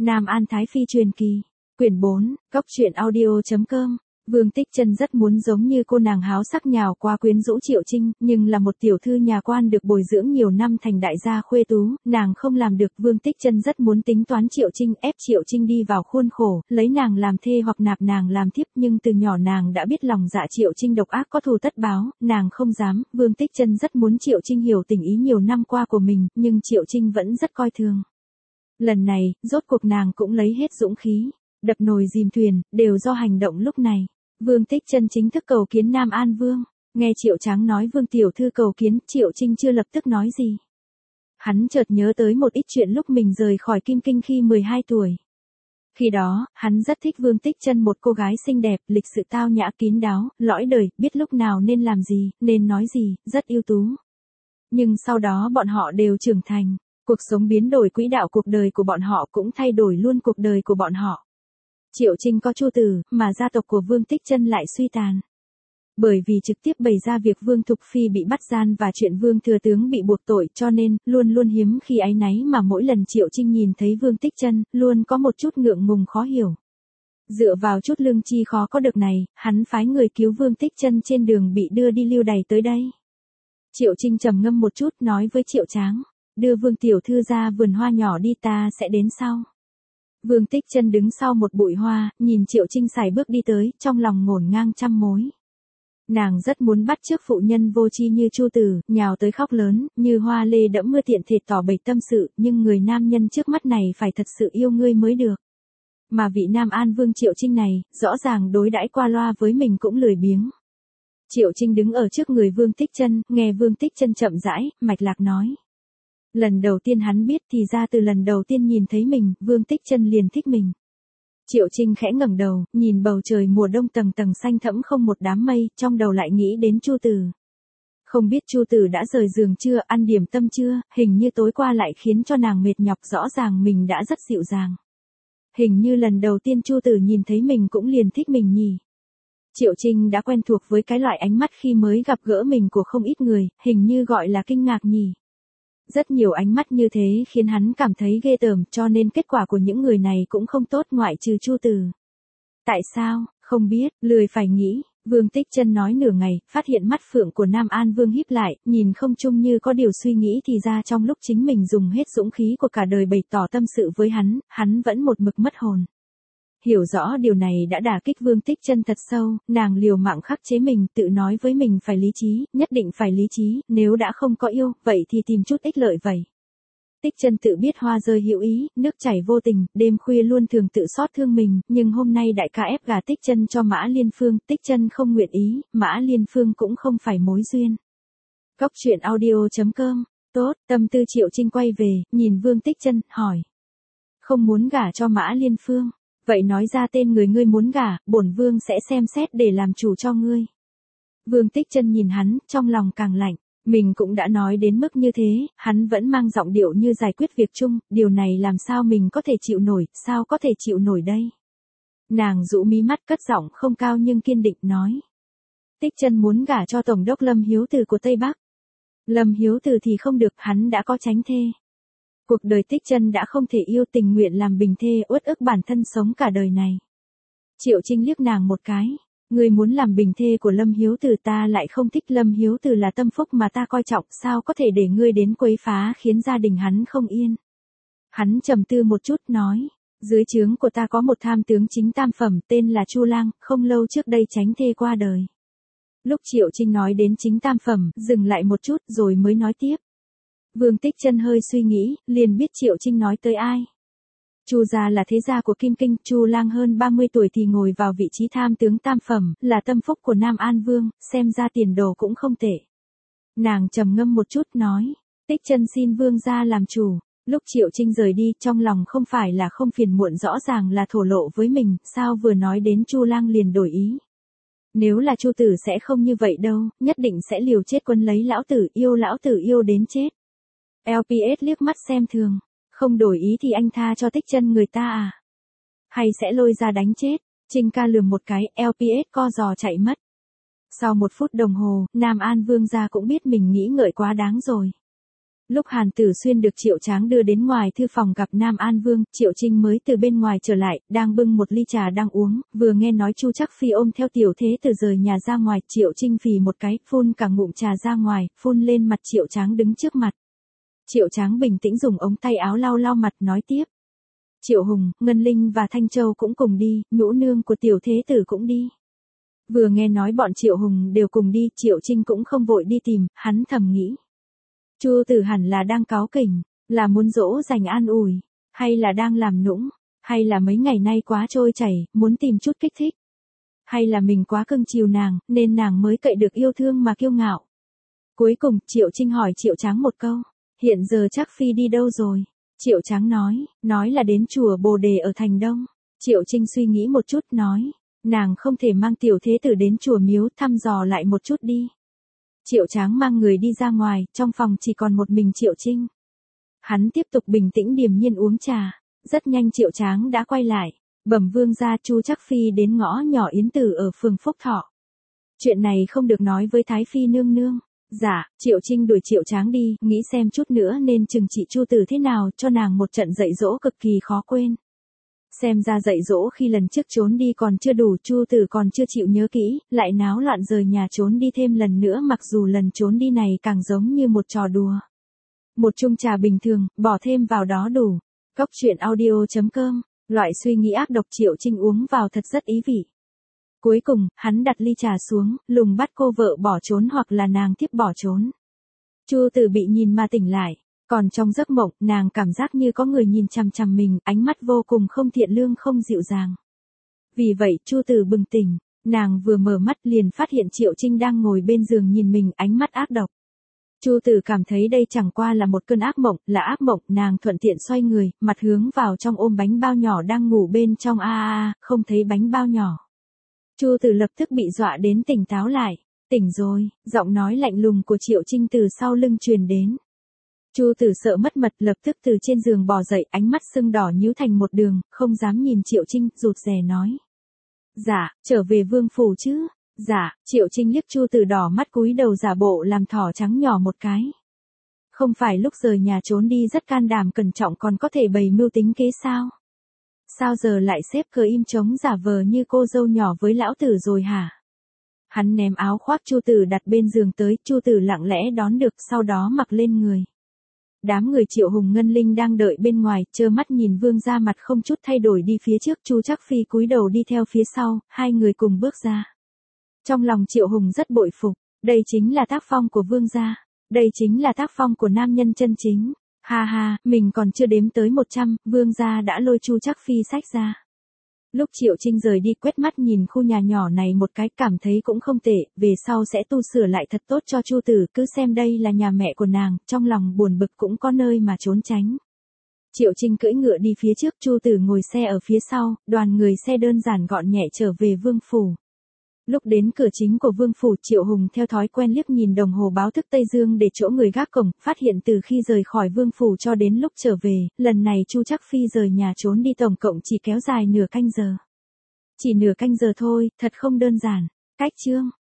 Nam An Thái Phi truyền kỳ. Quyển 4, cốc truyện audio.com. Vương Tích Chân rất muốn giống như cô nàng háo sắc nhào qua quyến rũ Triệu Trinh, nhưng là một tiểu thư nhà quan được bồi dưỡng nhiều năm thành đại gia khuê tú, nàng không làm được. Vương Tích Chân rất muốn tính toán Triệu Trinh, ép Triệu Trinh đi vào khuôn khổ, lấy nàng làm thê hoặc nạp nàng làm thiếp, nhưng từ nhỏ nàng đã biết lòng dạ Triệu Trinh độc ác có thù tất báo, nàng không dám. Vương Tích Chân rất muốn Triệu Trinh hiểu tình ý nhiều năm qua của mình, nhưng Triệu Trinh vẫn rất coi thường. Lần này, rốt cuộc nàng cũng lấy hết dũng khí, đập nồi dìm thuyền, đều do hành động lúc này. Vương Tích Chân chính thức cầu kiến Nam An Vương. Nghe Triệu Tráng nói Vương tiểu thư cầu kiến, Triệu Trinh chưa lập tức nói gì. Hắn chợt nhớ tới một ít chuyện lúc mình rời khỏi Kim Kinh khi 12 tuổi. Khi đó, hắn rất thích Vương Tích Chân, một cô gái xinh đẹp, lịch sự tao nhã, kín đáo, lõi đời, biết lúc nào nên làm gì, nên nói gì, rất ưu tú. Nhưng sau đó bọn họ đều trưởng thành, cuộc sống biến đổi quỹ đạo, cuộc đời của bọn họ cũng thay đổi luôn cuộc đời của bọn họ. Triệu Trinh có Chu Tử, mà gia tộc của Vương Tích Chân lại suy tàn. Bởi vì trực tiếp bày ra việc Vương Thục Phi bị bắt gian và chuyện Vương Thừa Tướng bị buộc tội, cho nên, luôn luôn hiếm khi áy náy, mà mỗi lần Triệu Trinh nhìn thấy Vương Tích Chân, luôn có một chút ngượng ngùng khó hiểu. Dựa vào chút lương chi khó có được này, hắn phái người cứu Vương Tích Chân trên đường bị đưa đi lưu đày tới đây. Triệu Trinh trầm ngâm một chút, nói với Triệu Tráng, đưa Vương tiểu thư ra vườn hoa nhỏ đi, ta sẽ đến sau. Vương Tích Chân đứng sau một bụi hoa, nhìn Triệu Trinh sải bước đi tới, trong lòng ngổn ngang trăm mối. Nàng rất muốn bắt chước phụ nhân vô tri như Chu Tử, nhào tới khóc lớn, như hoa lê đẫm mưa tiện thể tỏ bày tâm sự, nhưng người nam nhân trước mắt này phải thật sự yêu ngươi mới được. Mà vị Nam An Vương Triệu Trinh này, rõ ràng đối đãi qua loa với mình cũng lười biếng. Triệu Trinh đứng ở trước người Vương Tích Chân, nghe Vương Tích Chân chậm rãi, mạch lạc nói. Lần đầu tiên hắn biết thì ra từ lần đầu tiên nhìn thấy mình, Vương Tích Chân liền thích mình. Triệu Trinh khẽ ngẩng đầu, nhìn bầu trời mùa đông tầng tầng xanh thẫm không một đám mây, trong đầu lại nghĩ đến Chu Tử. Không biết Chu Tử đã rời giường chưa, ăn điểm tâm chưa, hình như tối qua lại khiến cho nàng mệt nhọc, rõ ràng mình đã rất dịu dàng. Hình như lần đầu tiên Chu Tử nhìn thấy mình cũng liền thích mình nhỉ. Triệu Trinh đã quen thuộc với cái loại ánh mắt khi mới gặp gỡ mình của không ít người, hình như gọi là kinh ngạc nhỉ. Rất nhiều ánh mắt như thế khiến hắn cảm thấy ghê tởm, cho nên kết quả của những người này cũng không tốt, ngoại trừ Chu Tử. Tại sao, không biết, lười phải nghĩ. Vương Tích Chân nói nửa ngày, phát hiện mắt phượng của Nam An Vương híp lại, nhìn không chung như có điều suy nghĩ, thì ra trong lúc chính mình dùng hết dũng khí của cả đời bày tỏ tâm sự với hắn vẫn một mực mất hồn. Hiểu rõ điều này đã đả kích Vương Tích Chân thật sâu, nàng liều mạng khắc chế mình, tự nói với mình phải lý trí, nhất định phải lý trí, nếu đã không có yêu, vậy thì tìm chút ích lợi vậy. Tích Chân tự biết hoa rơi hữu ý, nước chảy vô tình, đêm khuya luôn thường tự xót thương mình, nhưng hôm nay đại ca ép gả Tích Chân cho Mã Liên Phương, Tích Chân không nguyện ý, Mã Liên Phương cũng không phải mối duyên. cốc truyện audio.com. Tốt, tâm tư Triệu Trinh quay về, nhìn Vương Tích Chân, hỏi. Không muốn gả cho Mã Liên Phương. Vậy nói ra tên người ngươi muốn gả, bổn vương sẽ xem xét để làm chủ cho ngươi. Vương Tích Chân nhìn hắn, trong lòng càng lạnh. Mình cũng đã nói đến mức như thế, hắn vẫn mang giọng điệu như giải quyết việc chung, điều này làm sao mình có thể chịu nổi, sao có thể chịu nổi đây. Nàng dụ mí mắt, cất giọng không cao nhưng kiên định nói. Tích Chân muốn gả cho Tổng đốc Lâm Hiếu Từ của Tây Bắc. Lâm Hiếu Từ thì không được, hắn đã có chánh thê. Cuộc đời Tích Chân đã không thể yêu, tình nguyện làm bình thê, uất ức bản thân sống cả đời này. Triệu Trinh liếc nàng một cái. Ngươi muốn làm bình thê của Lâm Hiếu Từ, ta lại không thích. Lâm Hiếu Từ là tâm phúc mà ta coi trọng, sao có thể để ngươi đến quấy phá khiến gia đình hắn không yên. Hắn trầm tư một chút nói. Dưới trướng của ta có một tham tướng chính tam phẩm tên là Chu Lang, không lâu trước đây chánh thê qua đời. Lúc Triệu Trinh nói đến chính tam phẩm, dừng lại một chút rồi mới nói tiếp. Vương Tích Chân hơi suy nghĩ, liền biết Triệu Trinh nói tới ai. Chu gia là thế gia của Kim Kinh, Chu Lang hơn 30 tuổi thì ngồi vào vị trí tham tướng tam phẩm, là tâm phúc của Nam An Vương, xem ra tiền đồ cũng không tệ. Nàng trầm ngâm một chút nói, Tích Chân xin vương gia làm chủ. Lúc Triệu Trinh rời đi, trong lòng không phải là không phiền muộn, rõ ràng là thổ lộ với mình, sao vừa nói đến Chu Lang liền đổi ý. Nếu là Chu Tử sẽ không như vậy đâu, nhất định sẽ liều chết quân lấy lão tử yêu đến chết. LPS liếc mắt xem thường, không đổi ý thì anh tha cho Tích Chân người ta à? Hay sẽ lôi ra đánh chết? Trinh ca lườm một cái, LPS co giò chạy mất. Sau 1 phút đồng hồ, Nam An Vương gia cũng biết mình nghĩ ngợi quá đáng rồi. Lúc Hàn Tử Xuyên được Triệu Tráng đưa đến ngoài thư phòng gặp Nam An Vương, Triệu Trinh mới từ bên ngoài trở lại, đang bưng một ly trà đang uống, vừa nghe nói Chu Trác Phi ôm theo tiểu thế tử rời nhà ra ngoài, Triệu Trinh phì một cái, phun cả ngụm trà ra ngoài, phun lên mặt Triệu Tráng đứng trước mặt. Triệu Tráng bình tĩnh dùng ống tay áo lau lau mặt nói tiếp. Triệu Hùng, Ngân Linh và Thanh Châu cũng cùng đi, nhũ nương của tiểu thế tử cũng đi. Vừa nghe nói bọn Triệu Hùng đều cùng đi, Triệu Trinh cũng không vội đi tìm, hắn thầm nghĩ. Chu Tử hẳn là đang cáu kỉnh, là muốn dỗ dành an ủi, hay là đang làm nũng, hay là mấy ngày nay quá trôi chảy, muốn tìm chút kích thích. Hay là mình quá cưng chiều nàng, nên nàng mới cậy được yêu thương mà kiêu ngạo. Cuối cùng, Triệu Trinh hỏi Triệu Tráng một câu, hiện giờ Trác Phi đi đâu rồi? Triệu Tráng nói là đến chùa Bồ Đề ở thành Đông. Triệu Trinh suy nghĩ một chút nói, nàng không thể mang tiểu thế tử đến chùa miếu thăm dò lại một chút đi. Triệu Tráng mang người đi ra ngoài, trong phòng chỉ còn một mình Triệu Trinh. Hắn tiếp tục bình tĩnh điềm nhiên uống trà, rất nhanh Triệu Tráng đã quay lại, bẩm vương gia Chu Trác Phi đến ngõ nhỏ Yến Tử ở phường Phúc Thọ. Chuyện này không được nói với Thái Phi nương nương. Dạ, Triệu Trinh đuổi Triệu Tráng đi, nghĩ xem chút nữa nên trừng trị Chu Tử thế nào cho nàng một trận dạy dỗ cực kỳ khó quên. Xem ra dạy dỗ khi lần trước trốn đi còn chưa đủ, Chu Tử còn chưa chịu nhớ kỹ, lại náo loạn rời nhà trốn đi thêm lần nữa, mặc dù lần trốn đi này càng giống như một trò đùa. Một chung trà bình thường, bỏ thêm vào đó đủ. Cốc truyện audio.com, loại suy nghĩ ác độc Triệu Trinh uống vào thật rất ý vị. Cuối cùng, hắn đặt ly trà xuống, lùng bắt cô vợ bỏ trốn hoặc là nàng tiếp bỏ trốn. Chu Tử bị nhìn mà tỉnh lại, còn trong giấc mộng, nàng cảm giác như có người nhìn chằm chằm mình, ánh mắt vô cùng không thiện lương không dịu dàng. Vì vậy, Chu Tử bừng tỉnh, nàng vừa mở mắt liền phát hiện Triệu Trinh đang ngồi bên giường nhìn mình, ánh mắt ác độc. Chu Tử cảm thấy đây chẳng qua là một cơn ác mộng, là ác mộng, nàng thuận tiện xoay người, mặt hướng vào trong ôm bánh bao nhỏ đang ngủ bên trong không thấy bánh bao nhỏ. Chu Tử lập tức bị dọa đến tỉnh táo lại, tỉnh rồi, giọng nói lạnh lùng của Triệu Trinh từ sau lưng truyền đến. Chu Tử sợ mất mật lập tức từ trên giường bò dậy, ánh mắt sưng đỏ nhíu thành một đường, không dám nhìn Triệu Trinh, rụt rè nói. Dạ, trở về vương phủ chứ? Dạ, Triệu Trinh liếc Chu Tử đỏ mắt cúi đầu giả bộ làm thỏ trắng nhỏ một cái. Không phải lúc rời nhà trốn đi rất can đảm cẩn trọng còn có thể bày mưu tính kế sao? Sao giờ lại xếp cờ im trống giả vờ như cô dâu nhỏ với lão tử rồi hả? Hắn ném áo khoác Chu Tử đặt bên giường tới, Chu Tử lặng lẽ đón được, sau đó mặc lên người. Đám người Triệu Hùng Ngân Linh đang đợi bên ngoài, trơ mắt nhìn vương gia mặt không chút thay đổi đi phía trước, Chu Trác Phi cúi đầu đi theo phía sau, hai người cùng bước ra. Trong lòng Triệu Hùng rất bội phục, đây chính là tác phong của vương gia, đây chính là tác phong của nam nhân chân chính. Ha ha, mình còn chưa đếm tới 100, vương gia đã lôi Chu Trác Phi xách ra. Lúc Triệu Trinh rời đi quét mắt nhìn khu nhà nhỏ này một cái, cảm thấy cũng không tệ, về sau sẽ tu sửa lại thật tốt cho Chu Tử, cứ xem đây là nhà mẹ của nàng, trong lòng buồn bực cũng có nơi mà trốn tránh. Triệu Trinh cưỡi ngựa đi phía trước, Chu Tử ngồi xe ở phía sau, đoàn người xe đơn giản gọn nhẹ trở về vương phủ. Lúc đến cửa chính của vương phủ, Triệu Hùng theo thói quen liếc nhìn đồng hồ báo thức Tây Dương để chỗ người gác cổng, phát hiện từ khi rời khỏi vương phủ cho đến lúc trở về, lần này Chu Trác Phi rời nhà trốn đi tổng cộng chỉ kéo dài nửa canh giờ. Chỉ nửa canh giờ thôi, thật không đơn giản. Cách chương